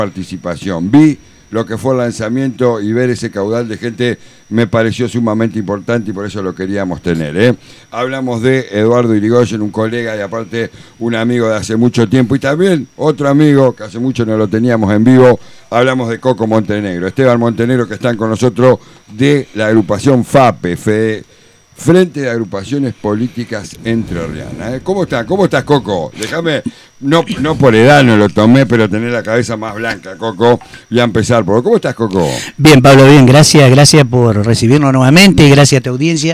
participación. Vi lo que fue el lanzamiento y ver ese caudal de gente me pareció sumamente importante y por eso lo queríamos tener. Hablamos de Eduardo Irigoyen, un colega y aparte un amigo de hace mucho tiempo y también otro amigo que hace mucho no lo teníamos en vivo. Hablamos de Coco Montenegro, Esteban Montenegro, que están con nosotros de la agrupación FAPE, Frente de Agrupaciones Políticas Entrerrianas. ¿Cómo estás? ¿Cómo estás, Coco? Déjame, no por edad no lo tomé, pero tener la cabeza más blanca, Coco. Voy a empezar por... ¿Cómo estás, Coco? Bien, Pablo, bien. Gracias por recibirnos nuevamente, gracias a tu audiencia.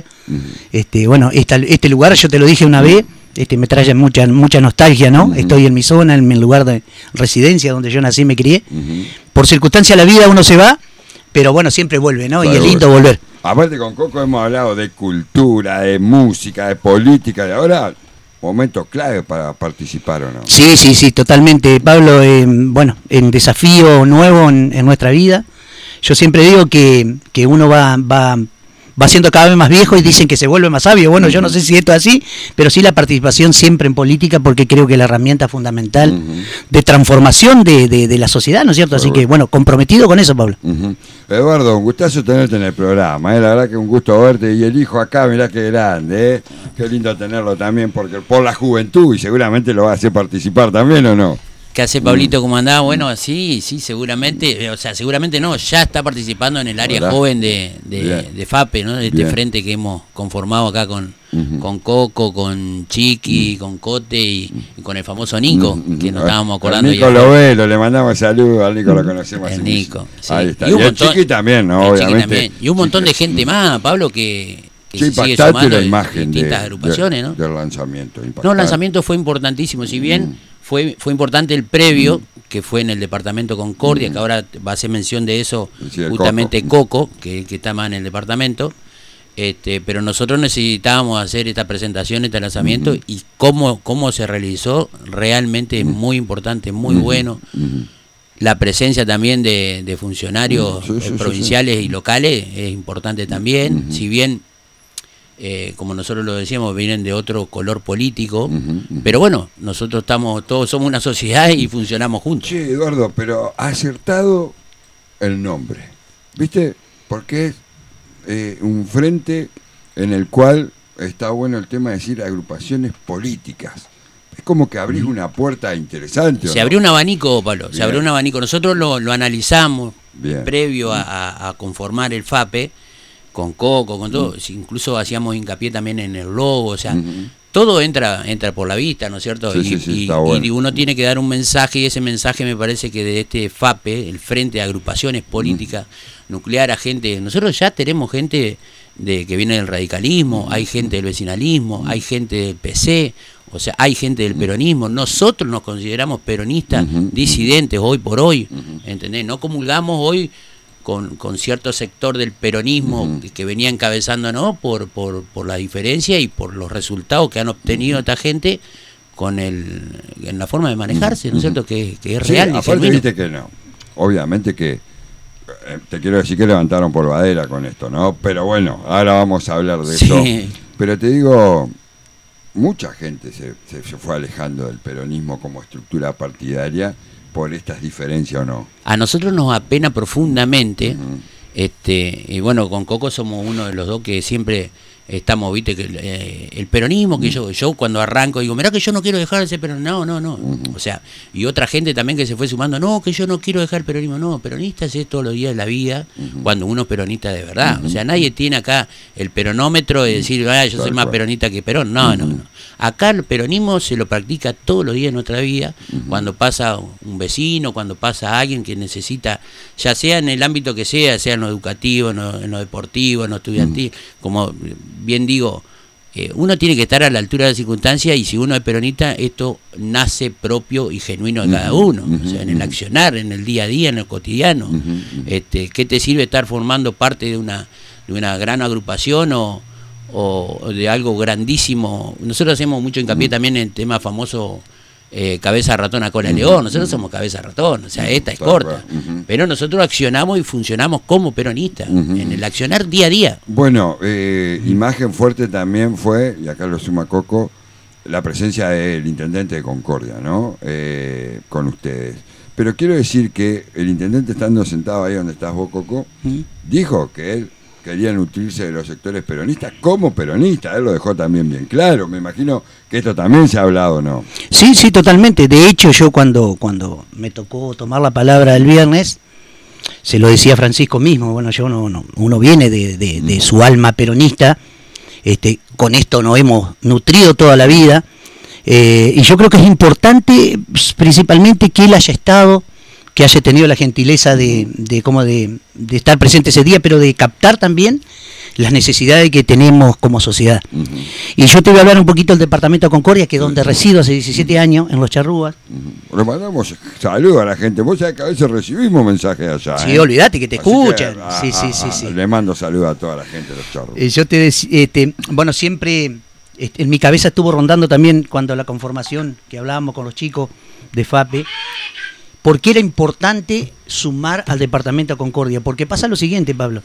Bueno, este lugar, yo te lo dije una vez, me trae mucha nostalgia, ¿no? Estoy en mi zona, en mi lugar de residencia, donde yo nací y me crié. Por circunstancia de la vida uno se va, pero bueno, siempre vuelve, ¿no? Claro, y es lindo volver. Aparte con Coco hemos hablado de cultura, de música, de política, y ahora momentos clave para participar, ¿o no? Sí, totalmente, Pablo. Bueno, en desafío nuevo en nuestra vida. Yo siempre digo que uno va siendo cada vez más viejo y dicen que se vuelve más sabio. Bueno, yo no sé si esto es así, pero sí la participación siempre en política, porque creo que es la herramienta fundamental de transformación de la sociedad, ¿no es cierto? Así que, bueno, comprometido con eso, Pablo. Eduardo, un gustazo tenerte en el programa, la verdad que un gusto verte, y el hijo acá, mirá qué grande, qué lindo tenerlo también, porque por la juventud, y seguramente lo va a hacer participar también, ¿o no? ¿Qué hace Pablito? ¿Cómo andaba? Bueno, sí, seguramente, o sea, seguramente no, ya está participando en el área joven de FAPE, ¿no? De este frente que hemos conformado acá con Coco, con Chiqui, con Cote y con el famoso Nico, que nos estábamos acordando. Nico Lovelo, le mandamos saludos, al Nico lo conocemos. El Nico, sí. Ahí está. Y el Chiqui también, ¿no? Obviamente. También. Y un montón de gente más, Pablo, que sí, se sigue sumando la imagen de distintas agrupaciones, ¿no? Del lanzamiento. No, el lanzamiento fue importantísimo, si bien fue importante el previo, que fue en el departamento Concordia, que ahora va a hacer mención de eso justamente Coco, que está más en el departamento, pero nosotros necesitábamos hacer esta presentación, este lanzamiento, y cómo se realizó, realmente muy importante, muy bueno. La presencia también de funcionarios provinciales y locales es importante también, si bien como nosotros lo decíamos, vienen de otro color político, pero bueno, nosotros todos somos una sociedad y funcionamos juntos. Sí, Eduardo, pero ha acertado el nombre, ¿viste? Porque es un frente en el cual está bueno el tema de decir agrupaciones políticas. Es como que abrís una puerta interesante. Se abrió un abanico, Pablo, se abrió un abanico. Nosotros lo analizamos previo a conformar el FAPE, con Coco, con todo, incluso hacíamos hincapié también en el logo, o sea, todo entra por la vista, ¿no es cierto? Sí, bueno. Y uno tiene que dar un mensaje, y ese mensaje me parece que de este FAPE, el Frente de Agrupaciones Políticas, nuclear a gente, nosotros ya tenemos gente que viene del radicalismo, hay gente del vecinalismo, hay gente del PC, o sea, hay gente del peronismo, nosotros nos consideramos peronistas disidentes hoy por hoy, ¿entendés? No comulgamos hoy con cierto sector del peronismo que venía encabezando, ¿no? por la diferencia y por los resultados que han obtenido esta gente en la forma de manejarse, ¿no es cierto? Que es real. Sí, aparte viste que no, obviamente que te quiero decir que levantaron polvadera con esto, ¿no? Pero bueno, ahora vamos a hablar de eso. Pero te digo, mucha gente se fue alejando del peronismo como estructura partidaria por estas diferencias, ¿o no? A nosotros nos apena profundamente, y bueno, con Coco somos uno de los dos que siempre estamos, viste, que el peronismo, que yo cuando arranco digo, mirá que yo no quiero dejar ese peronismo, no, o sea, y otra gente también que se fue sumando, no, que yo no quiero dejar el peronismo, no, peronista es todos los días de la vida, cuando uno es peronista de verdad, o sea, nadie tiene acá el peronómetro de decir, yo soy más peronista que Perón, no. Acá el peronismo se lo practica todos los días de nuestra vida, cuando pasa un vecino, cuando pasa alguien que necesita, ya sea en el ámbito que sea en lo educativo, en lo deportivo, en lo estudiantil, como bien digo, uno tiene que estar a la altura de las circunstancias, y si uno es peronista, esto nace propio y genuino de cada uno, o sea, en el accionar, en el día a día, en el cotidiano. ¿Qué te sirve estar formando parte de una gran agrupación o de algo grandísimo? Nosotros hacemos mucho hincapié también en el tema famoso cabeza de ratón a cola de león. Nosotros somos cabeza de ratón, o sea, esta es corta, pero nosotros accionamos y funcionamos como peronistas en el accionar día a día. Bueno, imagen fuerte también fue, y acá lo suma Coco, la presencia del intendente de Concordia, ¿no? Con ustedes. Pero quiero decir que el intendente, estando sentado ahí donde estás vos, Coco, dijo que él quería nutrirse de los sectores peronistas como peronista. Él lo dejó también bien claro. Me imagino que esto también se ha hablado, ¿no? Sí, sí, totalmente. De hecho, yo cuando me tocó tomar la palabra el viernes, se lo decía Francisco mismo. Bueno, yo uno viene de su alma peronista. Con esto nos hemos nutrido toda la vida. Y yo creo que es importante, principalmente, que él haya estado, que haya tenido la gentileza de estar presente ese día, pero de captar también las necesidades que tenemos como sociedad. Y yo te voy a hablar un poquito del departamento de Concordia, que es donde resido hace 17 años, en Los Charrúas. Le mandamos saludos a la gente. Vos sabés que a veces recibimos mensajes allá. Sí, olvídate que te escuchan. Sí. Le mando saludos a toda la gente de Los Charrúas. Yo te decía, bueno, siempre en mi cabeza estuvo rondando también cuando la conformación, que hablábamos con los chicos de FAPE, porque era importante sumar al departamento de Concordia. Porque pasa lo siguiente, Pablo.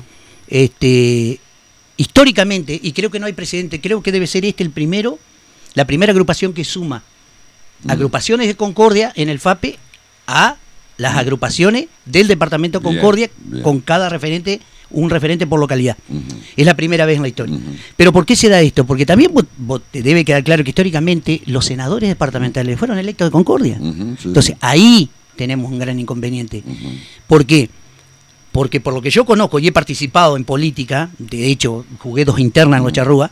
Históricamente, y creo que no hay precedente, creo que debe ser la primera agrupación que suma agrupaciones de Concordia en el FAPE a las agrupaciones del departamento de Concordia, bien. Con cada referente, un referente por localidad. Es la primera vez en la historia. Pero ¿por qué se da esto? Porque también vos te debe quedar claro que históricamente los senadores departamentales fueron electos de Concordia. Sí. Entonces ahí tenemos un gran inconveniente. ¿Por qué? Porque por lo que yo conozco y he participado en política, de hecho jugué 2 internas en Los Charrúas,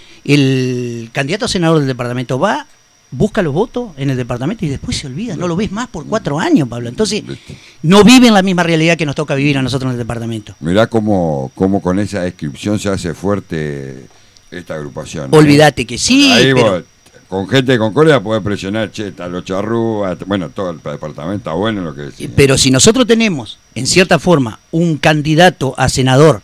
el candidato a senador del departamento busca los votos en el departamento y después se olvida, no lo ves más por 4 años, Pablo. Entonces no viven la misma realidad que nos toca vivir a nosotros en el departamento. Mirá cómo con esa descripción se hace fuerte esta agrupación. Olvídate que sí, ahí pero... vos, con gente de Concordia podés presionar, a Los Charrúas, bueno, todo el departamento está bueno lo que decís. Pero si nosotros tenemos, en cierta forma, un candidato a senador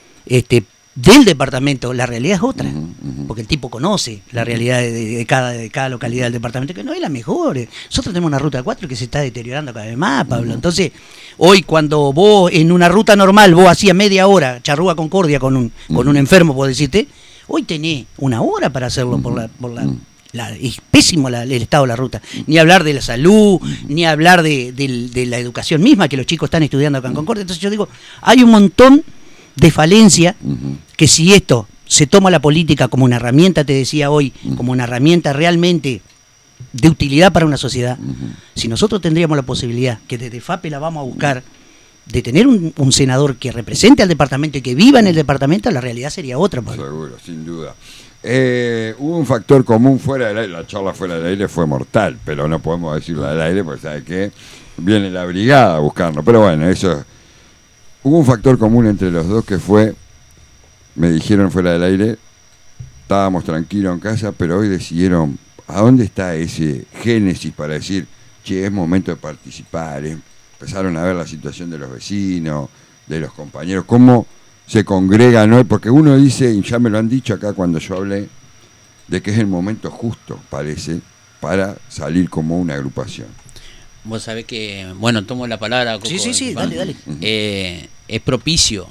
del departamento, la realidad es otra, porque el tipo conoce la realidad de cada localidad del departamento, que no es la mejor. Nosotros tenemos una ruta 4 que se está deteriorando cada vez más, Pablo. Entonces, hoy cuando vos en una ruta normal, vos hacías media hora, Charrúa Concordia con un enfermo, puedo decirte, hoy tenés 1 hora para hacerlo es pésimo el estado de la ruta. Ni hablar de la salud, ni hablar de la educación misma, que los chicos están estudiando acá en Concordia. Entonces yo digo, hay un montón de falencia que si esto se toma la política como una herramienta, te decía hoy, como una herramienta realmente de utilidad para una sociedad, si nosotros tendríamos la posibilidad, que desde FAPE la vamos a buscar, de tener un senador que represente al departamento y que viva en el departamento, la realidad sería otra, Pablo. Seguro, sin duda. Hubo un factor común fuera del aire, la charla fuera del aire fue mortal, pero no podemos decirlo al aire porque sabe que viene la brigada a buscarnos, pero bueno, eso. Hubo un factor común entre los dos que fue, me dijeron fuera del aire, estábamos tranquilos en casa, pero hoy decidieron, ¿a dónde está ese génesis para decir, che, es momento de participar? Empezaron a ver la situación de los vecinos, de los compañeros, cómo se congregan hoy, porque uno dice, y ya me lo han dicho acá cuando yo hablé, de que es el momento justo, parece, para salir como una agrupación. Vos sabés que, bueno, tomo la palabra. Coco, sí, dale. Es propicio.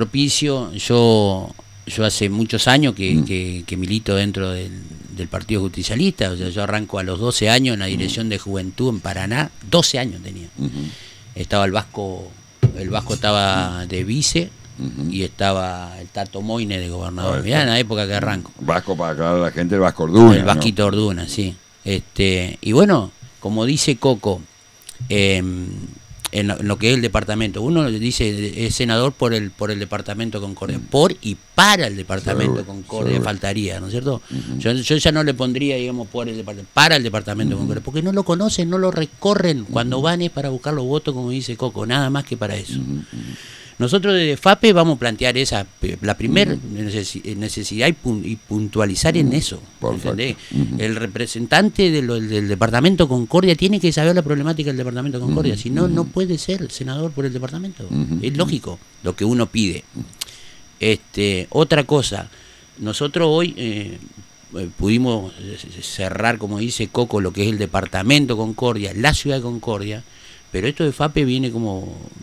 Yo hace muchos años que milito dentro del Partido Justicialista, o sea, yo arranco a los 12 años en la Dirección de Juventud en Paraná, 12 años tenía. Estaba el Vasco estaba de vice, y estaba el Tato Moine de gobernador. Mirá, en la época que arranco. Vasco, para aclarar a la gente, el Vasco Orduna. El Vasquito, ¿no? Orduna, sí. Y bueno, como dice Coco, en lo que es el departamento, uno dice es senador por el departamento de Concordia, por y para el departamento de Concordia, faltaría, ¿no es cierto? Yo ya no le pondría, digamos, por el departamento, para el departamento de Concordia, porque no lo conocen, no lo recorren, cuando van es para buscar los votos, como dice Coco, nada más que para eso. Nosotros desde FAPE vamos a plantear la primera necesidad y puntualizar en eso. ¿Entendés? El representante del departamento Concordia tiene que saber la problemática del departamento Concordia, si no, no puede ser senador por el departamento. Es lógico lo que uno pide. Otra cosa, nosotros hoy pudimos cerrar, como dice Coco, lo que es el departamento Concordia, la ciudad de Concordia, pero esto de FAPE viene como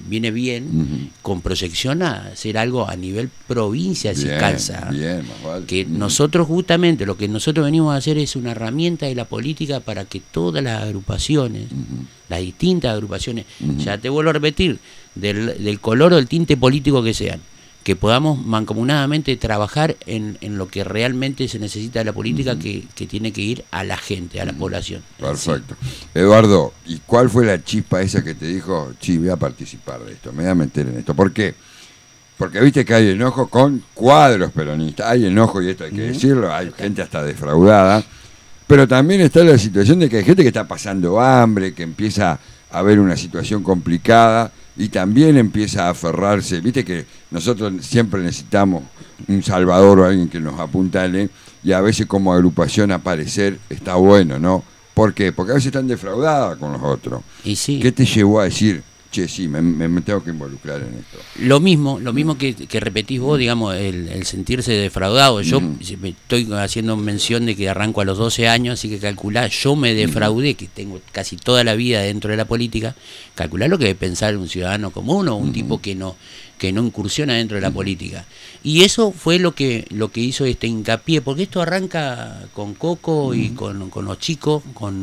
viene bien, con proyección a hacer algo a nivel provincia, si calza. Bien, más vale. Que nosotros justamente, lo que nosotros venimos a hacer es una herramienta de la política para que todas las agrupaciones, las distintas agrupaciones, ya te vuelvo a repetir, del color o del tinte político que sean, que podamos mancomunadamente trabajar en lo que realmente se necesita de la política, que tiene que ir a la gente, a la población. Perfecto. Eduardo, ¿y cuál fue la chispa esa que te dijo, sí, voy a participar de esto, me voy a meter en esto? ¿Por qué? Porque viste que hay enojo con cuadros peronistas, hay enojo, y esto hay que decirlo, hay gente hasta defraudada, pero también está la situación de que hay gente que está pasando hambre, que empieza a haber una situación complicada, y también empieza a aferrarse. Viste que nosotros siempre necesitamos un salvador o alguien que nos apuntale, y a veces como agrupación aparecer está bueno, ¿no? ¿Por qué? Porque a veces están defraudadas con los otros. Y sí. ¿Qué te llevó a decir, che, sí, me tengo que involucrar en esto? Lo mismo que repetís vos, digamos, el sentirse defraudado. Yo estoy haciendo mención de que arranco a los 12 años, así que calculá, yo me defraudé, que tengo casi toda la vida dentro de la política, calculá lo que debe pensar un ciudadano común o un tipo que no incursiona dentro de la política. Y eso fue lo que hizo este hincapié, porque esto arranca con Coco y con los chicos,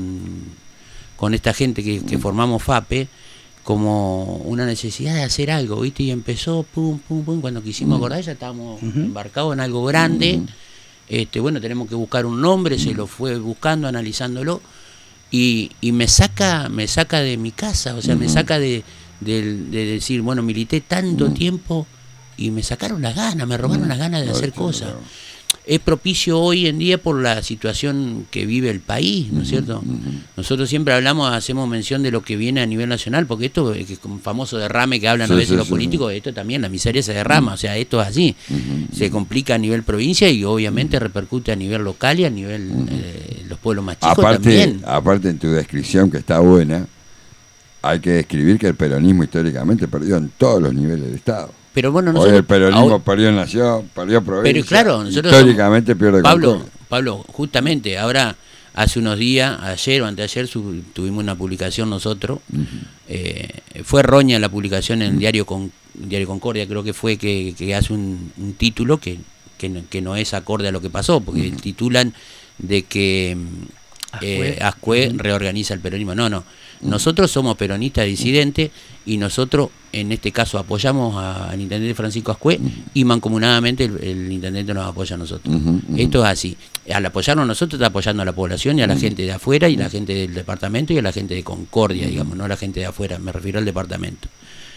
con esta gente que formamos FAPE, como una necesidad de hacer algo, ¿viste? Y empezó, pum, pum, pum, cuando quisimos acordar ya estábamos embarcados en algo grande. Bueno, tenemos que buscar un nombre, se lo fue buscando, analizándolo, y me saca de mi casa, o sea, me saca de decir, bueno, milité tanto tiempo y me sacaron las ganas, me robaron las ganas de hacer cosas. Es propicio hoy en día por la situación que vive el país, ¿no es cierto? Nosotros siempre hacemos mención de lo que viene a nivel nacional, porque esto es un famoso derrame que hablan a veces los políticos, esto también, la miseria se derrama, o sea, esto es así. Se complica a nivel provincia y obviamente repercute a nivel local y a nivel los pueblos más chicos también. Aparte, en tu descripción, que está buena, hay que describir que el peronismo históricamente perdió en todos los niveles del Estado. Pero bueno, hoy el peronismo perdió en nación, perdió provincia. Pero claro, nosotros históricamente pierde control. Pablo, justamente ahora, hace unos días, ayer o anteayer, tuvimos una publicación nosotros. Fue errónea la publicación en el Diario Concordia, creo que fue, que hace un título que no es acorde a lo que pasó, porque titulan de que Ascué reorganiza el peronismo. No. Nosotros somos peronistas disidentes y nosotros, en este caso, apoyamos al intendente Francisco Ascué y mancomunadamente el intendente nos apoya a nosotros. Esto es así. Al apoyarnos nosotros, está apoyando a la población y a la gente de afuera y a la gente del departamento y a la gente de Concordia, digamos, no a la gente de afuera, me refiero al departamento.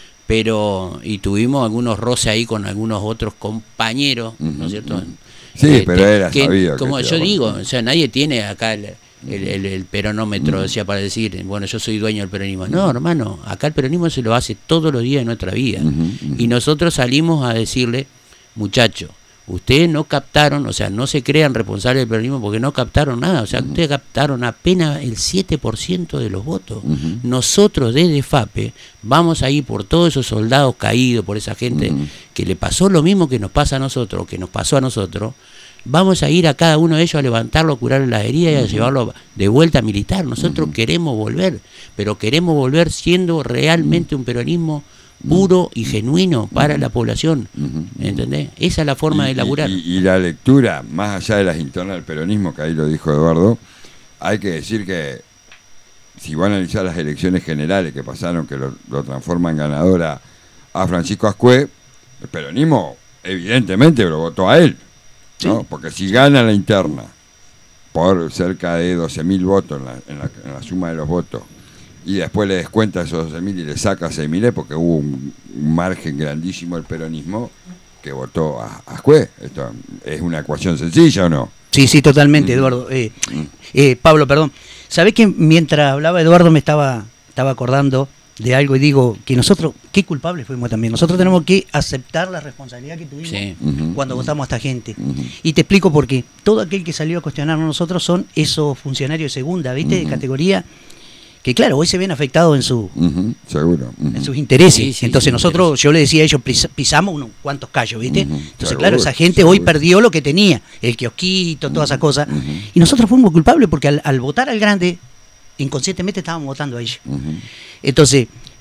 Y tuvimos algunos roces ahí con algunos otros compañeros, ¿no es cierto? Sí, pero era sabido. Como yo digo, o sea, nadie tiene acá el peronómetro, decía, para decir, bueno, yo soy dueño del peronismo. No, hermano, acá el peronismo se lo hace todos los días de nuestra vida. Y nosotros salimos a decirle, muchachos, ustedes no captaron, o sea, no se crean responsables del peronismo porque no captaron nada, o sea, ustedes captaron apenas el 7% de los votos. Nosotros desde FAPE vamos a ir por todos esos soldados caídos, por esa gente que le pasó lo mismo que nos pasa a nosotros, que nos pasó a nosotros. Vamos a ir a cada uno de ellos a levantarlo, a curarle las heridas y a llevarlo de vuelta a militar. Nosotros queremos volver, pero queremos volver siendo realmente un peronismo puro y genuino para la población. ¿Entendés? Esa es la forma de laburar. Y la lectura, más allá de las internas del peronismo, que ahí lo dijo Eduardo, hay que decir que si van a analizar las elecciones generales que pasaron, que lo transforman ganadora a Francisco Ascué, el peronismo evidentemente lo votó a él. ¿No? Porque si gana la interna por cerca de 12.000 votos en la suma de los votos y después le descuenta esos 12.000 y le saca 6.000, porque hubo un margen grandísimo del peronismo que votó a Ascué. ¿Esto es una ecuación sencilla o no? Sí, totalmente, Eduardo. Pablo, perdón. ¿Sabés que mientras hablaba Eduardo me estaba acordando de algo y digo que nosotros, qué culpables fuimos también. Nosotros tenemos que aceptar la responsabilidad que tuvimos cuando votamos a esta gente. Y te explico por qué. Todo aquel que salió a cuestionarnos a nosotros son esos funcionarios de segunda, ¿viste? De categoría, que claro, hoy se ven afectados en su seguro. En sus intereses. Entonces nosotros, yo le decía a ellos, pisamos unos cuantos callos, ¿viste? Entonces seguro, claro, esa gente hoy perdió lo que tenía, el kiosquito, todas esas cosas. Y nosotros fuimos culpables porque al votar al grande, inconscientemente estábamos votando a ellos. Entonces,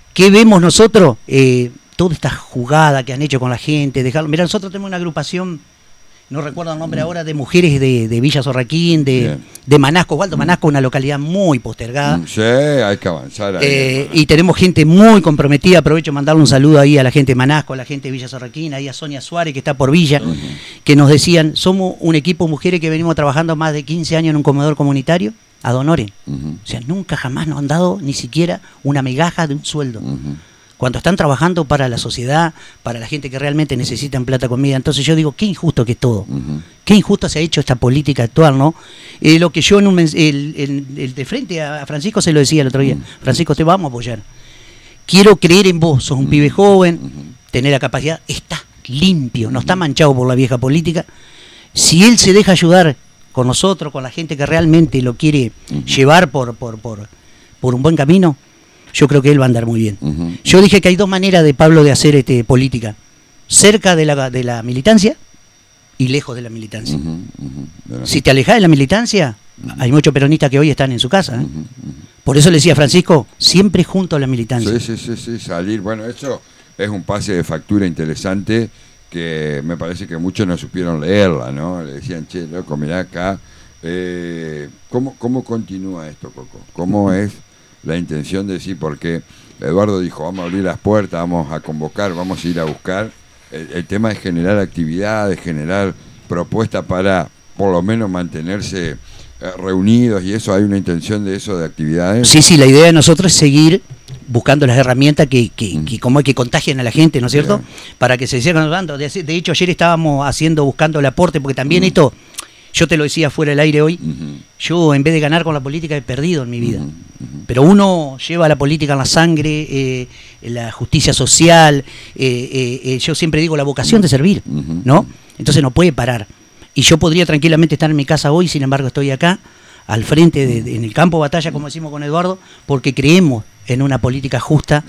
¿Qué vemos nosotros? Toda esta jugada que han hecho con la gente, dejarlo. Mira, nosotros tenemos una agrupación, no recuerdo el nombre ahora, de mujeres de Villa Sorraquín, de Manasco, Waldo Manasco, una localidad muy postergada. Sí, hay que avanzar ahí. Y tenemos gente muy comprometida. Aprovecho de mandarle un saludo ahí a la gente de Manasco, a la gente de Villa Sorraquín, ahí a Sonia Suárez, que está por Villa, que nos decían, somos un equipo de mujeres que venimos trabajando más de 15 años en un comedor comunitario, ad honorem. O sea, nunca jamás nos han dado ni siquiera una migaja de un sueldo. Cuando están trabajando para la sociedad, para la gente que realmente necesitan plata, comida. Entonces yo digo, qué injusto que es todo. Qué injusto se ha hecho esta política actual, ¿no? Lo que yo el de frente a Francisco se lo decía el otro día. Francisco, te vamos a apoyar. Quiero creer en vos, sos un pibe joven, tenés la capacidad, está limpio, no está manchado por la vieja política. Si él se deja ayudar con nosotros, con la gente que realmente lo quiere llevar por un buen camino, yo creo que él va a andar muy bien. Yo dije que hay dos maneras de Pablo de hacer política: cerca de la militancia y lejos de la militancia. Si te alejas de la militancia, hay muchos peronistas que hoy están en su casa. Por eso le decía a Francisco, siempre junto a la militancia. Sí, salir. Bueno, eso es un pase de factura interesante que me parece que muchos no supieron leerla, ¿no? Le decían, che, loco, mirá acá. ¿Cómo continúa esto, Coco? ¿Cómo es la intención de decir? Porque Eduardo dijo, vamos a abrir las puertas, vamos a convocar, vamos a ir a buscar. El tema es generar actividades, generar propuestas para por lo menos mantenerse reunidos, y eso, hay una intención de eso, de actividades. Sí, la idea de nosotros es seguir buscando las herramientas que como que contagien a la gente, ¿no es cierto? Para que se sigan dando. De hecho, ayer estábamos buscando el aporte, porque también esto, yo te lo decía fuera del aire hoy, yo en vez de ganar con la política he perdido en mi vida. Pero uno lleva la política en la sangre, la justicia social, yo siempre digo la vocación de servir, ¿no? Entonces no puede parar. Y yo podría tranquilamente estar en mi casa hoy, sin embargo estoy acá, al frente, en el campo de batalla, como decimos con Eduardo, porque creemos en una política justa.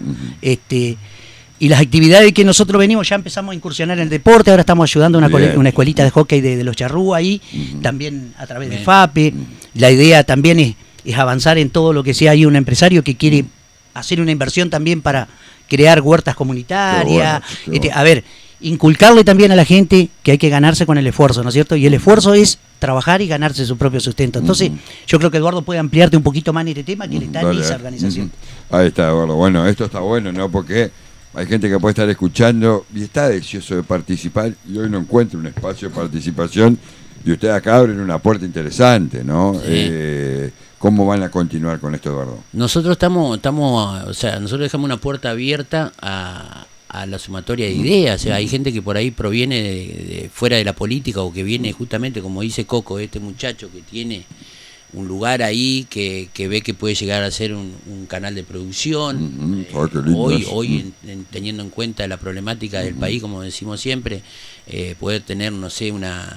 Y las actividades que nosotros venimos, ya empezamos a incursionar en el deporte, ahora estamos ayudando a una escuelita de hockey de los Charrúa ahí, también a través de FAPE. La idea también es avanzar en todo lo que sea. Hay un empresario que quiere hacer una inversión también para crear huertas comunitarias. Bueno. A ver, inculcarle también a la gente que hay que ganarse con el esfuerzo, ¿no es cierto? Y el esfuerzo es trabajar y ganarse su propio sustento. Entonces, yo creo que Eduardo puede ampliarte un poquito más en este tema, que él está en esa organización. Ahí está, Eduardo. Bueno, esto está bueno, ¿no? Porque hay gente que puede estar escuchando y está deseoso de participar, y hoy no encuentra un espacio de participación, y ustedes acá abren una puerta interesante, ¿no? Sí. ¿Cómo van a continuar con esto, Eduardo? Nosotros nosotros dejamos una puerta abierta a la sumatoria de ideas. O sea, hay gente que por ahí proviene de fuera de la política, o que viene justamente, como dice Coco, este muchacho que tiene un lugar ahí que ve que puede llegar a ser un canal de producción. Hoy teniendo en cuenta la problemática del país, como decimos siempre, poder tener, no sé,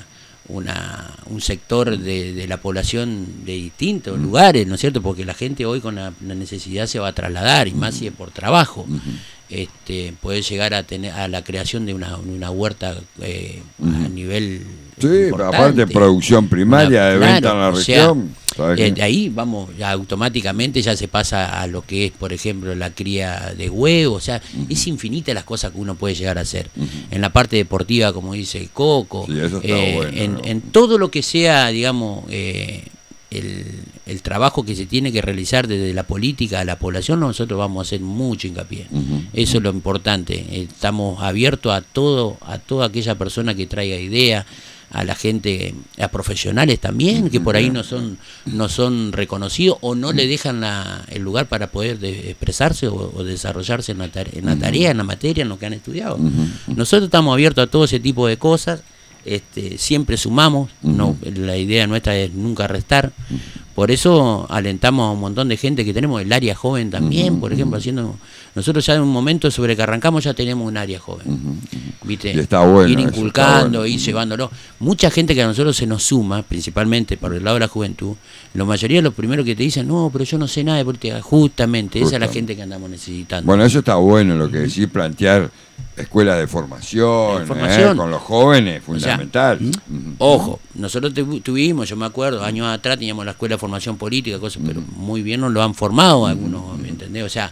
un sector de la población de distintos lugares, ¿no es cierto? Porque la gente hoy con la necesidad se va a trasladar, y más si es por trabajo. Puede llegar a tener a la creación de una huerta a nivel importante. Aparte producción primaria de venta en la región. De ahí vamos, ya automáticamente ya se pasa a lo que es, por ejemplo, la cría de huevos. O sea, es infinita las cosas que uno puede llegar a hacer. En la parte deportiva, como dice Coco, eso está bueno, en todo lo que sea, digamos, el trabajo que se tiene que realizar desde la política a la población, nosotros vamos a hacer mucho hincapié. Eso es lo importante. Estamos abiertos a toda aquella persona que traiga ideas, a la gente, a profesionales también, que por ahí no son reconocidos, o no le dejan el lugar para poder expresarse o desarrollarse en la tarea, en la materia, en lo que han estudiado. Nosotros estamos abiertos a todo ese tipo de cosas. Siempre sumamos, la idea nuestra es nunca restar. Por eso alentamos a un montón de gente que tenemos, el área joven también, por ejemplo, nosotros ya en un momento sobre que arrancamos ya tenemos un área joven, ¿viste? Y está bueno, ir inculcando, ir llevándolo. Mucha gente que a nosotros se nos suma, principalmente por el lado de la juventud, la mayoría de los primeros que te dicen, no, pero yo no sé nada de política. Justamente, esa es la gente que andamos necesitando. Bueno, eso está bueno, lo que decís, plantear escuelas de formación, con los jóvenes, fundamental. O sea, ojo, nosotros tuvimos, yo me acuerdo, años atrás teníamos la escuela de formación política, cosas, pero muy bien nos lo han formado algunos, ¿me entendés? O sea,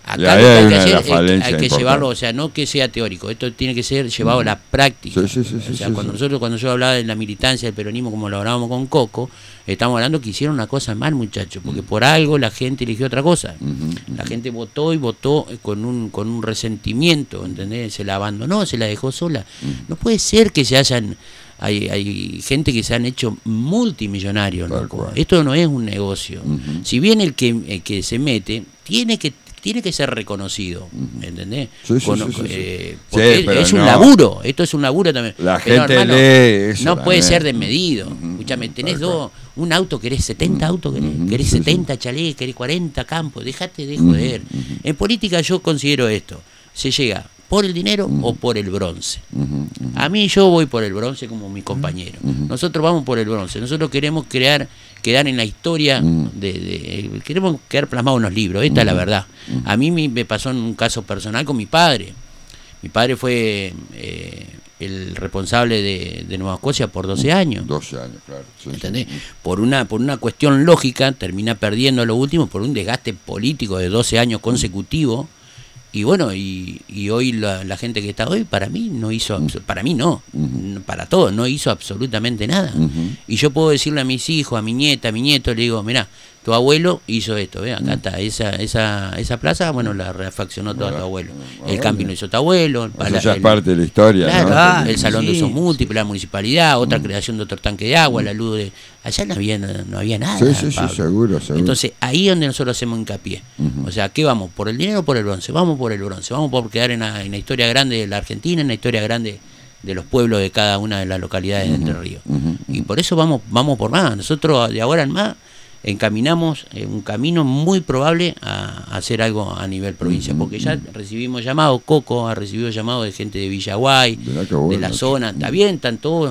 Acá ahí lo que hay hay que una de hacer las es falencias hay que importantes. llevarlo, o sea, no que sea teórico, esto tiene que ser llevado a la práctica. Sí, O sea, cuando yo hablaba de la militancia del peronismo, como lo hablábamos con Coco, estamos hablando que hicieron una cosa mal, muchachos, porque por algo la gente eligió otra cosa. La gente votó y votó con un resentimiento, ¿entendés? Se la abandonó, se la dejó sola. No puede ser que se hayan... Hay gente que se han hecho multimillonarios, loco. Esto no es un negocio. Si bien el que se mete tiene que ser reconocido, ¿entendés? Porque es un laburo, esto es un laburo también. La pero, gente hermano, lee eso. no puede también. ser desmedido. Escúchame, tenés un auto, querés 70 autos, querés 70 chalés, querés 40 campos, dejate de joder. En política yo considero esto, se llega por el dinero o por el bronce. A mí yo voy por el bronce como mi compañero. Nosotros vamos por el bronce. Nosotros queremos quedar en la historia, queremos quedar plasmados en los libros. Esta es la verdad. A mí me pasó en un caso personal con mi padre. Mi padre fue el responsable de Nueva Escocia por 12 años. 12 años, claro. Sí, ¿entendés? Por una cuestión lógica, termina perdiendo lo último por un desgaste político de 12 años consecutivos. Y bueno, y hoy la gente que está hoy, para mí no hizo, para mí no, para todos, no hizo absolutamente nada. Y yo puedo decirle a mis hijos, a mi nieta, a mi nieto, le digo, mirá, tu abuelo hizo esto, acá está, esa plaza, bueno, la refaccionó todo tu abuelo. El camping lo hizo tu abuelo. Eso ya es parte de la historia, claro, ¿no? El salón de uso múltiple, la municipalidad, otra creación de otro tanque de agua, la luz de... Allá no había nada. Sí, seguro. Entonces, ahí es donde nosotros hacemos hincapié. O sea, ¿qué vamos? ¿Por el dinero o por el bronce? Vamos por el bronce. Vamos por quedar en la historia grande de la Argentina, en la historia grande de los pueblos de cada una de las localidades de Entre Ríos. Y por eso vamos por más. Nosotros, de ahora en más, encaminamos un camino muy probable a hacer algo a nivel provincia, porque ya recibimos llamados, Coco ha recibido llamados de gente de Villaguay, de la zona, está bien, están todos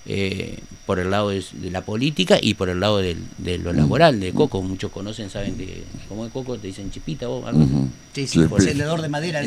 por el lado de la política y por el lado de lo laboral de Coco. Muchos conocen, saben que como es Coco, te dicen Chipita vos, algo así. Sí, encendedor de madera.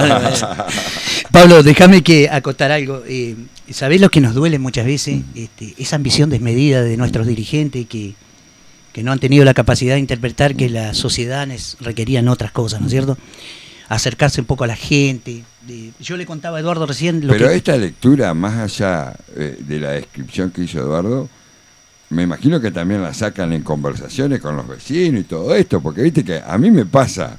Pablo, déjame que acotar algo. ¿Sabés lo que nos duele muchas veces? Esa ambición desmedida de nuestros dirigentes que no han tenido la capacidad de interpretar que las sociedades requerían otras cosas, ¿no es cierto? Acercarse un poco a la gente. Yo le contaba a Eduardo recién... Pero esta lectura, más allá de la descripción que hizo Eduardo, me imagino que también la sacan en conversaciones con los vecinos y todo esto, porque viste que a mí me pasa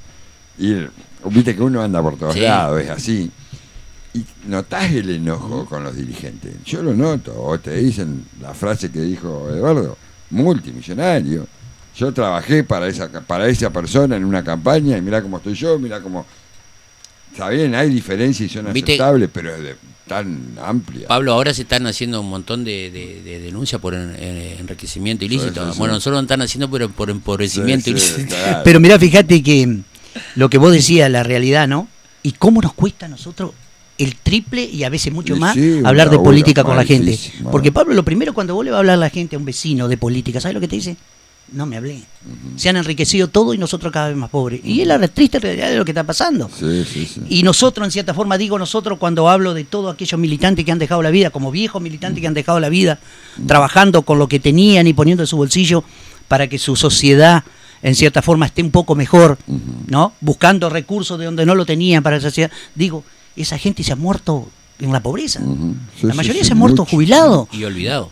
viste que uno anda por todos lados, es así, y notás el enojo con los dirigentes. Yo lo noto, o te dicen la frase que dijo Eduardo, multimillonario. Yo trabajé para esa persona en una campaña y mirá cómo estoy yo, mirá cómo... Está bien, hay diferencias y son aceptables, pero es tan amplia. Pablo, ahora se están haciendo un montón de denuncias por enriquecimiento ilícito. Sí. Bueno, nosotros lo están haciendo pero por empobrecimiento ilícito. Claro. Pero mirá, fíjate que lo que vos decías, la realidad, ¿no? Y cómo nos cuesta a nosotros el triple y a veces mucho más hablar de política con la gente. Porque Pablo, lo primero cuando vos le vas a hablar a la gente, a un vecino de política, ¿sabes lo que te dice? No me hablé. Se han enriquecido todo y nosotros cada vez más pobres. Y es la triste realidad de lo que está pasando. Sí. Y nosotros, en cierta forma, digo nosotros cuando hablo de todos aquellos militantes que han dejado la vida, como viejos militantes que han dejado la vida, trabajando con lo que tenían y poniendo en su bolsillo para que su sociedad, en cierta forma, esté un poco mejor, ¿no? Buscando recursos de donde no lo tenían para la sociedad. Digo, esa gente se ha muerto en la pobreza. La mayoría se ha muerto jubilado. Y olvidado.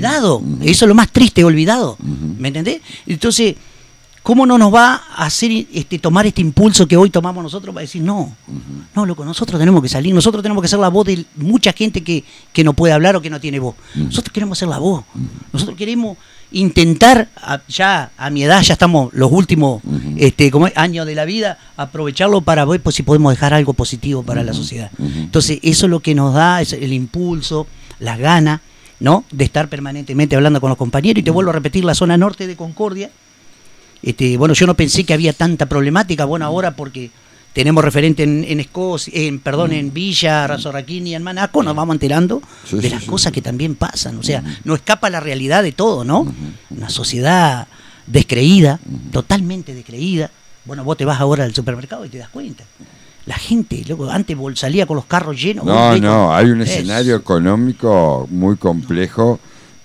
Eso es lo más triste, olvidado. ¿Me entendés? Entonces, ¿cómo no nos va a hacer tomar este impulso que hoy tomamos nosotros para decir no, loco, nosotros tenemos que salir, nosotros tenemos que ser la voz de mucha gente que no puede hablar o que no tiene voz. Nosotros queremos ser la voz. Nosotros queremos intentar, ya a mi edad, ya estamos los últimos años de la vida, aprovecharlo para ver si podemos dejar algo positivo para la sociedad. Entonces, eso es lo que nos da es el impulso, las ganas, ¿no? De estar permanentemente hablando con los compañeros. Y te vuelvo a repetir, la zona norte de Concordia, bueno, yo no pensé que había tanta problemática, bueno, ahora porque tenemos referente en Escocia, en Villa, Razorraquín y en Manaco, nos vamos enterando de las cosas que también pasan, o sea, no escapa la realidad de todo, ¿no? Una sociedad descreída, totalmente descreída. Bueno, vos te vas ahora al supermercado y te das cuenta. La gente, loco, antes salía con los carros llenos. No, hay un escenario económico muy complejo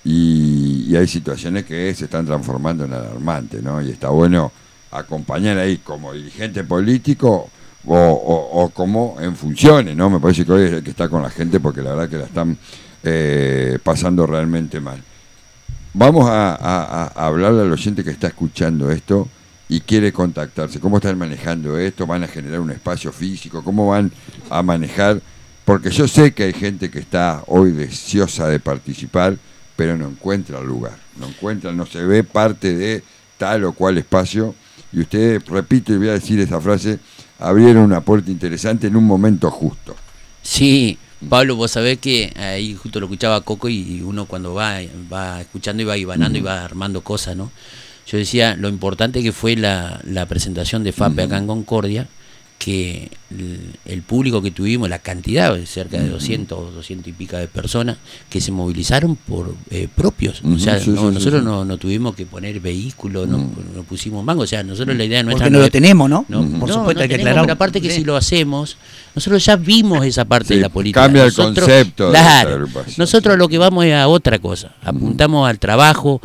y hay situaciones que se están transformando en alarmantes, ¿no? Y está bueno acompañar ahí como dirigente político o como en funciones, ¿no? Me parece que hoy es el que está con la gente porque la verdad que la están pasando realmente mal. Vamos a hablarle al oyente que está escuchando esto y quiere contactarse. ¿Cómo están manejando esto? ¿Van a generar un espacio físico? ¿Cómo van a manejar? Porque yo sé que hay gente que está hoy deseosa de participar, pero no encuentra el lugar. No se ve parte de tal o cual espacio. Y usted, repito y voy a decir esa frase, abrieron una puerta interesante en un momento justo. Sí, Pablo, vos sabés que ahí justo lo escuchaba Coco y uno cuando va escuchando y va ibanando y va armando cosas, ¿no? Yo decía lo importante que fue la presentación de FAPE acá en Concordia, que el público que tuvimos, la cantidad, cerca de 200 y pica de personas, que se movilizaron por propios. O sea, nosotros no tuvimos que poner vehículos, no pusimos mango. O sea, nosotros la idea nuestra... Porque no lo tenemos, ¿no? Por supuesto, hay que aclarar. aclararlo. Pero aparte que si lo hacemos, nosotros ya vimos esa parte de la política. Cambia el concepto de esa agrupación. Nosotros lo que vamos es a otra cosa. Apuntamos al trabajo,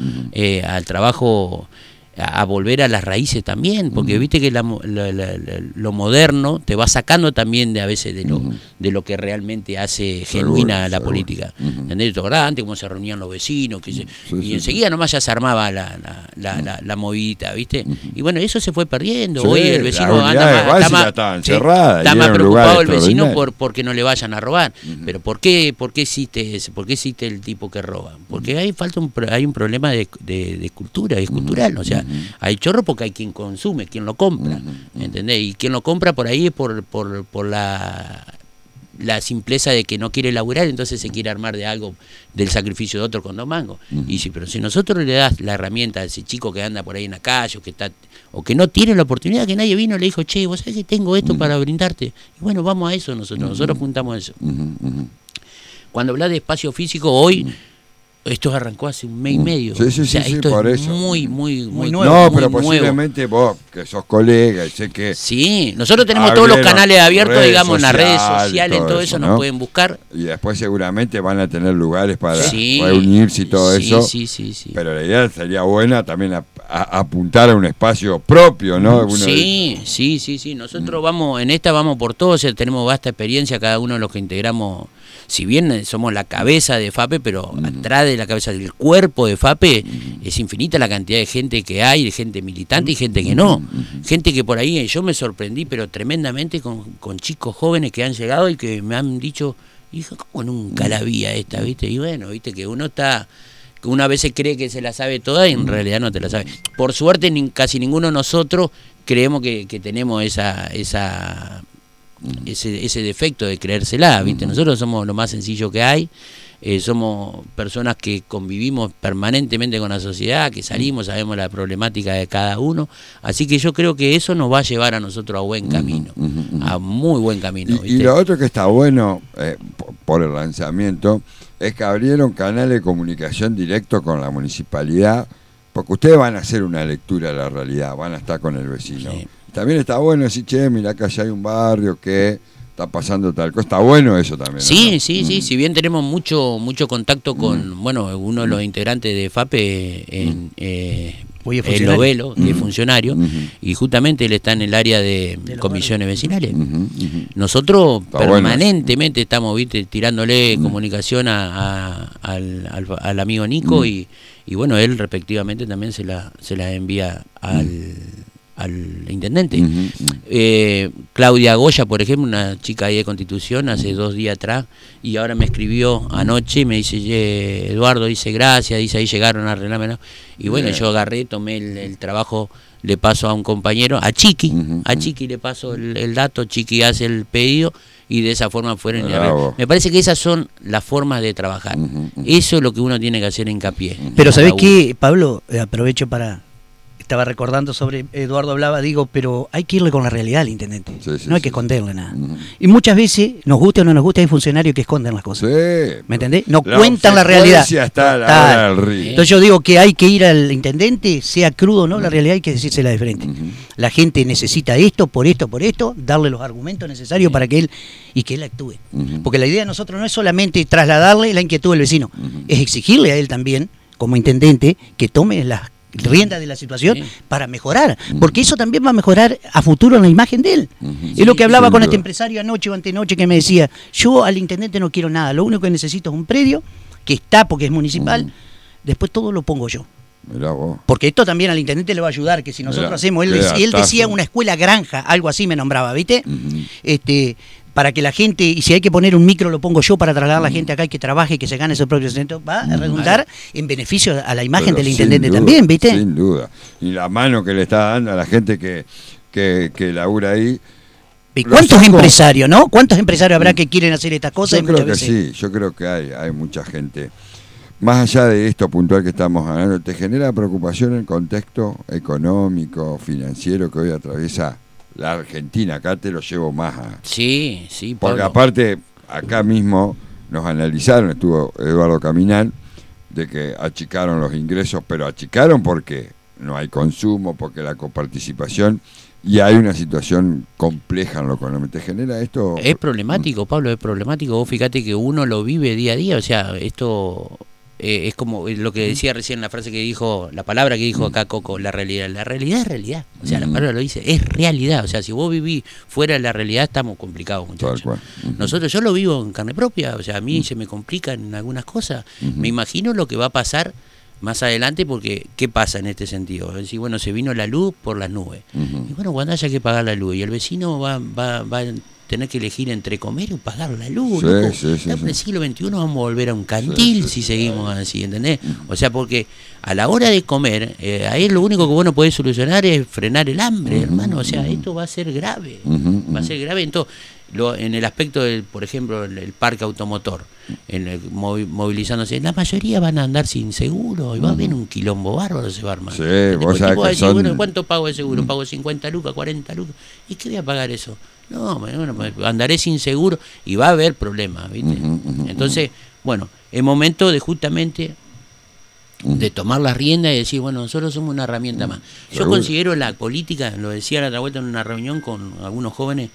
a volver a las raíces también, porque viste que lo moderno te va sacando también a veces de lo que realmente hace genuina la política. ¿Entendés? Antes cómo se reunían los vecinos, y enseguida nomás ya se armaba la movidita, ¿viste? Y bueno, eso se fue perdiendo. Hoy el vecino está más preocupado el vecino porque no le vayan a robar. Pero ¿por qué existe ese? ¿Por qué existe el tipo que roba? Porque hay un problema de cultura, es cultural, o sea, hay chorro porque hay quien consume, quien lo compra, ¿entendés? Y quien lo compra por ahí es por la simpleza de que no quiere laburar, entonces se quiere armar de algo, del sacrificio de otro con 2 mangos. Pero si nosotros le das la herramienta a ese chico que anda por ahí en la calle o que no tiene la oportunidad, que nadie vino y le dijo, che, vos sabés que tengo esto para brindarte, y bueno, vamos a eso nosotros apuntamos a eso. Cuando hablas de espacio físico, hoy esto arrancó hace un mes y medio. Sí, esto por es eso. muy nuevo. No, pero posiblemente vos, que sos colega y sé que... Sí, nosotros tenemos todos los canales abiertos, digamos, en las redes sociales, todo eso, ¿no? Nos pueden buscar. Y después seguramente van a tener lugares para reunirse y todo eso. Sí. Pero la idea sería buena también apuntar a un espacio propio, ¿no? Sí. Nosotros vamos por todo, o sea, tenemos vasta experiencia, cada uno de los que integramos. Si bien somos la cabeza de FAPE, pero atrás de la cabeza del cuerpo de FAPE es infinita la cantidad de gente que hay, de gente militante y gente que no. Gente que por ahí, yo me sorprendí, pero tremendamente con chicos jóvenes que han llegado y que me han dicho, hijo, ¿cómo nunca la vi a esta? ¿Viste? Y bueno, viste que uno a veces cree que se la sabe toda y en realidad no te la sabe. Por suerte casi ninguno de nosotros creemos que tenemos ese defecto de creérsela, ¿viste? Nosotros somos lo más sencillo que hay, somos personas que convivimos permanentemente con la sociedad, que salimos, sabemos la problemática de cada uno, así que yo creo que eso nos va a llevar a nosotros a buen camino, a muy buen camino. Y lo otro que está bueno por el lanzamiento es que abrieron canales de comunicación directo con la municipalidad, porque ustedes van a hacer una lectura de la realidad, van a estar con el vecino. Sí. También está bueno decir, che, mirá que allá hay un barrio que está pasando tal cosa. Está bueno eso también. Sí, ¿no? Sí. Si bien tenemos mucho contacto con, uno de los integrantes de FAPE, el Novelo, que es funcionario, y justamente él está en el área de comisiones vecinales. Nosotros está permanentemente estamos tirándole comunicación al amigo Nico y bueno, él respectivamente también se la envía al intendente. Claudia Goya, por ejemplo, una chica ahí de Constitución, hace 2 días atrás, y ahora me escribió anoche y me dice, Eduardo, dice gracias, dice ahí llegaron a arreglarme. Y bueno, yo agarré, tomé el trabajo, le paso a un compañero, a Chiqui le paso el dato, Chiqui hace el pedido y de esa forma fueron. Me parece que esas son las formas de trabajar. Eso es lo que uno tiene que hacer hincapié. Pero ¿sabés qué, Pablo? Aprovecho para... Estaba recordando sobre, Eduardo hablaba, pero hay que irle con la realidad al intendente, no hay que esconderle nada. Y muchas veces, nos gusta o no nos gusta, hay funcionarios que esconden las cosas. ¿Me entendés? No cuentan la realidad. Entonces yo digo que hay que ir al intendente, sea crudo o no, la realidad hay que decírsela de frente. La gente necesita esto, por esto, darle los argumentos necesarios para que él actúe. Porque la idea de nosotros no es solamente trasladarle la inquietud del vecino, es exigirle a él también, como intendente, que tome las rienda de la situación para mejorar, porque eso también va a mejorar a futuro en la imagen de él. Es lo que hablaba con este empresario anoche o antenoche, que me decía, yo al intendente no quiero nada, lo único que necesito es un predio que está porque es municipal, después todo lo pongo yo. Mirá vos. Porque esto también al intendente le va a ayudar, que si nosotros hacemos, él decía una escuela granja, algo así me nombraba, ¿viste? Para que la gente, y si hay que poner un micro lo pongo yo para trasladar a la gente acá y que trabaje, que se gane su propio sustento, va a redundar en beneficio a la imagen del intendente también, ¿viste? Sin duda. Y la mano que le está dando a la gente que labura ahí. ¿Y cuántos empresarios, no? ¿Cuántos empresarios habrá que quieren hacer estas cosas? Yo creo que sí, yo creo que hay mucha gente. Más allá de esto puntual que estamos hablando, ¿te genera preocupación el contexto económico, financiero que hoy atraviesa la Argentina? Acá te lo llevo más a... Sí, Pablo. Porque aparte, acá mismo nos analizaron, estuvo Eduardo Caminán, de que achicaron los ingresos, pero achicaron porque no hay consumo, porque la coparticipación... Y hay una situación compleja en lo económico. ¿Te genera esto? Es problemático, Pablo, es problemático. Vos fíjate que uno lo vive día a día. O sea, esto es como lo que decía recién la frase que dijo, la palabra que dijo acá Coco, la realidad. La realidad es realidad. O sea, la palabra lo dice, es realidad. O sea, si vos vivís fuera de la realidad, estamos complicados, muchachos. Nosotros, yo lo vivo en carne propia. O sea, a mí se me complican algunas cosas. Me imagino lo que va a pasar más adelante, porque ¿qué pasa en este sentido? Es decir, bueno, se vino la luz por las nubes. Y bueno, cuando haya que pagar la luz, y el vecino va a tener que elegir entre comer o pagar la luz. En el siglo XXI vamos a volver a un cantil si seguimos así, ¿entendés? O sea, porque a la hora de comer, ahí lo único que vos no podés solucionar es frenar el hambre, hermano. O sea, esto va a ser grave. Va a ser grave en el aspecto del, por ejemplo, el parque automotor, movilizándose, la mayoría van a andar sin seguro y va a haber un quilombo bárbaro, se va a armar. Sí, vos sabés que decir, bueno, ¿cuánto pago de seguro? Pago 50 lucas, 40 lucas. ¿Y qué voy a pagar eso? No, bueno, andaré sin seguro y va a haber problemas, ¿viste? Entonces, bueno, es momento de justamente de tomar las riendas y decir, bueno, nosotros somos una herramienta más. Yo considero la política, lo decía la otra vuelta en una reunión con algunos jóvenes,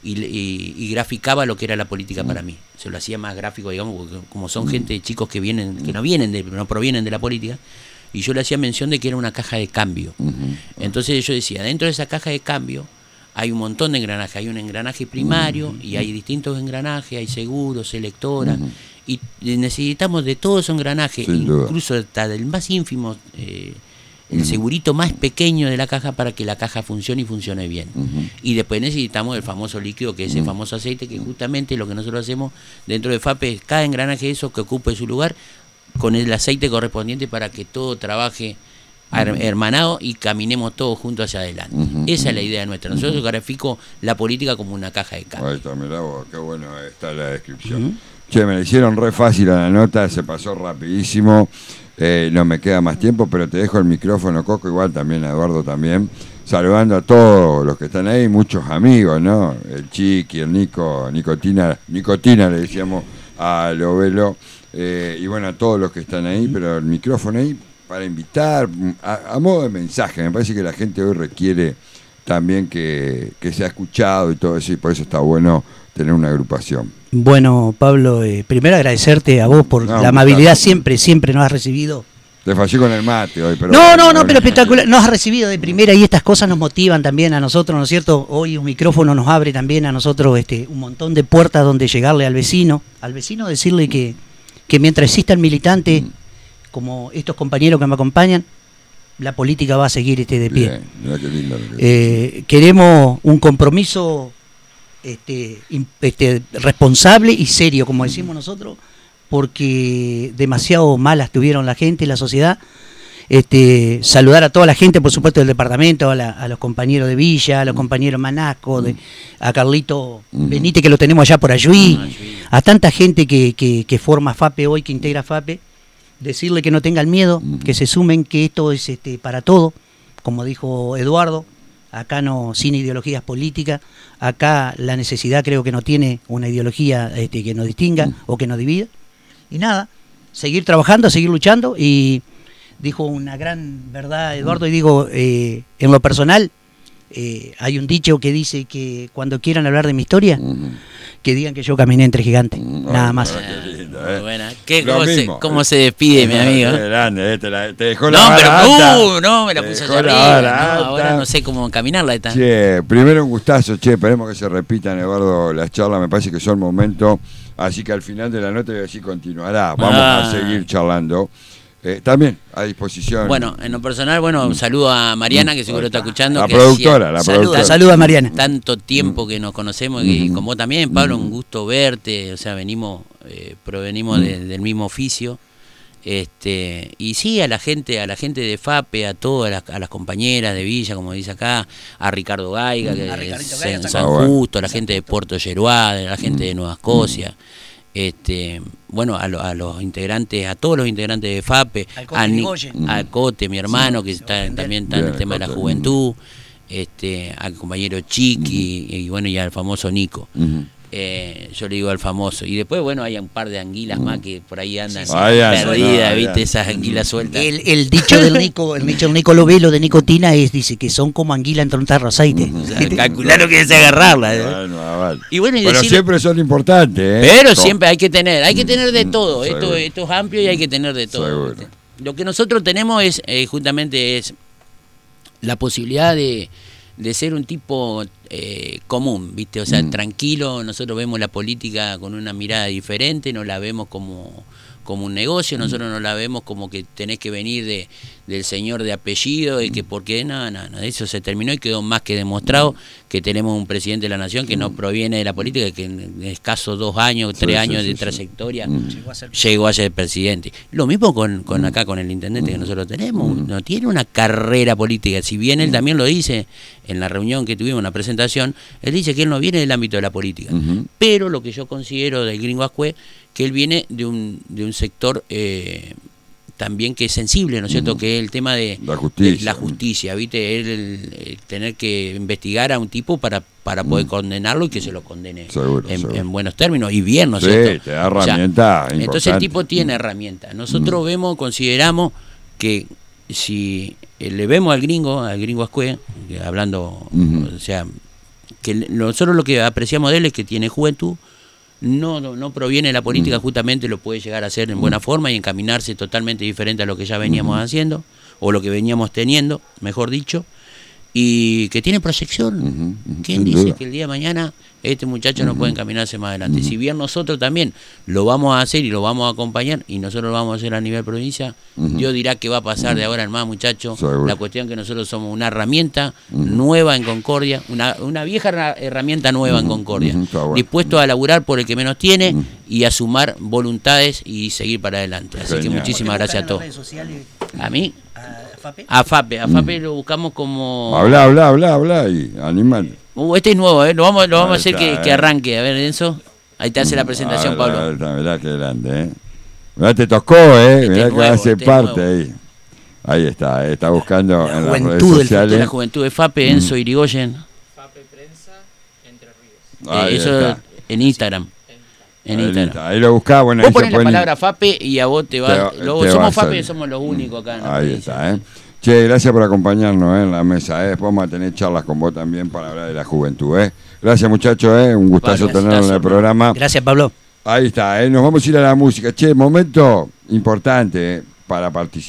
y graficaba lo que era la política para mí. Se lo hacía más gráfico, digamos, porque como son gente, chicos que no provienen de la política, y yo le hacía mención de que era una caja de cambio. Entonces yo decía, dentro de esa caja de cambio hay un montón de engranajes, hay un engranaje primario y hay distintos engranajes, hay seguros, electoras, y necesitamos de todos esos engranajes, incluso hasta del más ínfimo, el segurito más pequeño de la caja, para que la caja funcione y funcione bien. Y después necesitamos el famoso líquido, que es el famoso aceite, que justamente lo que nosotros hacemos dentro de FAPE es cada engranaje de eso que ocupe su lugar con el aceite correspondiente para que todo trabaje hermanado y caminemos todos juntos hacia adelante. Esa es la idea nuestra. Nosotros grafico la política como una caja de cambio. Ahí está, mirá vos, qué bueno está la descripción. Che, me la hicieron re fácil a la nota, se pasó rapidísimo. No me queda más tiempo, pero te dejo el micrófono, Coco, igual también a Eduardo también, saludando a todos los que están ahí, muchos amigos, ¿no? El Chiqui, el Nico, Nicotina le decíamos a Lovelo, y bueno, a todos los que están ahí, pero el micrófono ahí para invitar, a modo de mensaje. Me parece que la gente hoy requiere también que sea escuchado y todo eso, y por eso está bueno tener una agrupación. Bueno, Pablo, primero agradecerte a vos por la amabilidad, siempre nos has recibido. Te fallé con el mate hoy, pero... No, pero espectacular, nos has recibido de primera, y estas cosas nos motivan también a nosotros, ¿no es cierto? Hoy un micrófono nos abre también a nosotros un montón de puertas donde llegarle al vecino decirle que mientras existan militantes como estos compañeros que me acompañan, la política va a seguir de pie. Bien, mirá qué lindo. Queremos un compromiso responsable y serio, como decimos nosotros, porque demasiado malas tuvieron la gente y la sociedad. Saludar a toda la gente, por supuesto, del departamento, a los compañeros de Villa, a los compañeros Manasco, a Carlito Benítez, que lo tenemos allá por Ayuí, a tanta gente que forma FAPE hoy, que integra FAPE, decirle que no tengan miedo, que se sumen, que esto es para todo, como dijo Eduardo. Acá no, sin ideologías políticas, acá la necesidad creo que no tiene una ideología que nos distinga o que nos divida. Y nada, seguir trabajando, seguir luchando. Y dijo una gran verdad Eduardo, y digo, en lo personal, hay un dicho que dice que cuando quieran hablar de mi historia, que digan que yo caminé entre gigantes, nada más. Buena. ¿Cómo Mismo. se despide, mi amigo? Grande, te dejó No, la vara alta. no, me la puse allá arriba. No, ahora no sé cómo caminarla esta. Che, primero un gustazo, esperemos que se repitan, Eduardo, las charlas, me parece que son momentos, así que al final de la nota voy a decir continuará, vamos a seguir charlando. También a disposición. Bueno, en lo personal, saludo a Mariana, que seguro está escuchando. La productora. Saluda a Mariana. Tanto tiempo que nos conocemos, y con vos también, Pablo, un gusto verte, o sea, provenimos del mismo oficio. Y sí, a la gente de FAPE, a todas a las compañeras de Villa, como dice acá, a Ricardo Gaiga, que es en San Justo, a la gente de Puerto Yeruá, a la gente de Nueva Escocia. A los integrantes, a todos los integrantes de FAPE, a Cote, mi hermano, que también está en el tema de la juventud, al compañero Chiqui, y al famoso Nico. Yo le digo al famoso. Y después, hay un par de anguilas más que por ahí andan perdidas, ¿viste? Esas anguilas sueltas. El dicho del Nico Lovelo de Nicotina dice que son como anguila entre un tarro de aceite. O sea, calcular lo que es agarrarla. Vale. Pero siempre son importantes, Pero siempre hay que tener de todo. Esto es amplio y hay que tener de todo. Lo que nosotros tenemos es justamente la posibilidad de ser un tipo común, ¿viste? O sea, tranquilo. Nosotros vemos la política con una mirada diferente, no la vemos como un negocio, nosotros no la vemos como que tenés que venir del señor de apellido y que porque no, eso se terminó y quedó más que demostrado que tenemos un presidente de la nación que no proviene de la política, que en escasos 2 años, 3 años de trayectoria llegó a ser presidente. Lo mismo con acá, con el intendente que nosotros tenemos, no tiene una carrera política, si bien él también lo dice en la reunión que tuvimos, en la presentación, él dice que él no viene del ámbito de la política, pero lo que yo considero del Gringo Ascué, que él viene de un sector también que es sensible, ¿no es cierto? Que es el tema de la justicia, ¿viste? Él tener que investigar a un tipo para poder condenarlo y que se lo condene en buenos términos y bien, ¿no es cierto? Te da herramientas. Entonces el tipo tiene herramientas. Nosotros consideramos que si le vemos al gringo Ascué, hablando, o sea, que nosotros lo que apreciamos de él es que tiene juventud, no proviene de la política, justamente lo puede llegar a hacer en buena forma y encaminarse totalmente diferente a lo que ya veníamos haciendo, o lo que veníamos teniendo, mejor dicho, y que tiene proyección. ¿Quién dice que el día de mañana este muchacho no puede encaminarse más adelante? Si bien nosotros también lo vamos a hacer y lo vamos a acompañar, y nosotros lo vamos a hacer a nivel provincia, Dios dirá que va a pasar de ahora en más, muchachos. La cuestión que nosotros somos una herramienta nueva en Concordia, una vieja herramienta nueva en Concordia, dispuesto a laburar por el que menos tiene y a sumar voluntades y seguir para adelante. Así que muchísimas gracias a todos. ¿A mí? A FAPE lo buscamos como... Habla y animal. Este es nuevo, lo vamos a hacer que arranque. A ver, Enzo. Ahí te hace la presentación, Pablo. Mirá qué grande, Mirá, te tocó, mirá que hace parte ahí. Ahí está buscando en las redes sociales. La juventud de FAPE, Enzo Irigoyen. FAPE Prensa, Entre Ríos. Eso en Instagram. Ahí lo buscás, vos ponés la palabra FAPE y a vos te va. Somos FAPE, somos los únicos acá. Ahí está, Che, gracias por acompañarnos en la mesa. Después vamos a tener charlas con vos también para hablar de la juventud. Gracias, muchachos. Un gustazo tenerlo en el programa. Gracias, Pablo. Ahí está. Nos vamos a ir a la música. Che, momento importante para participar.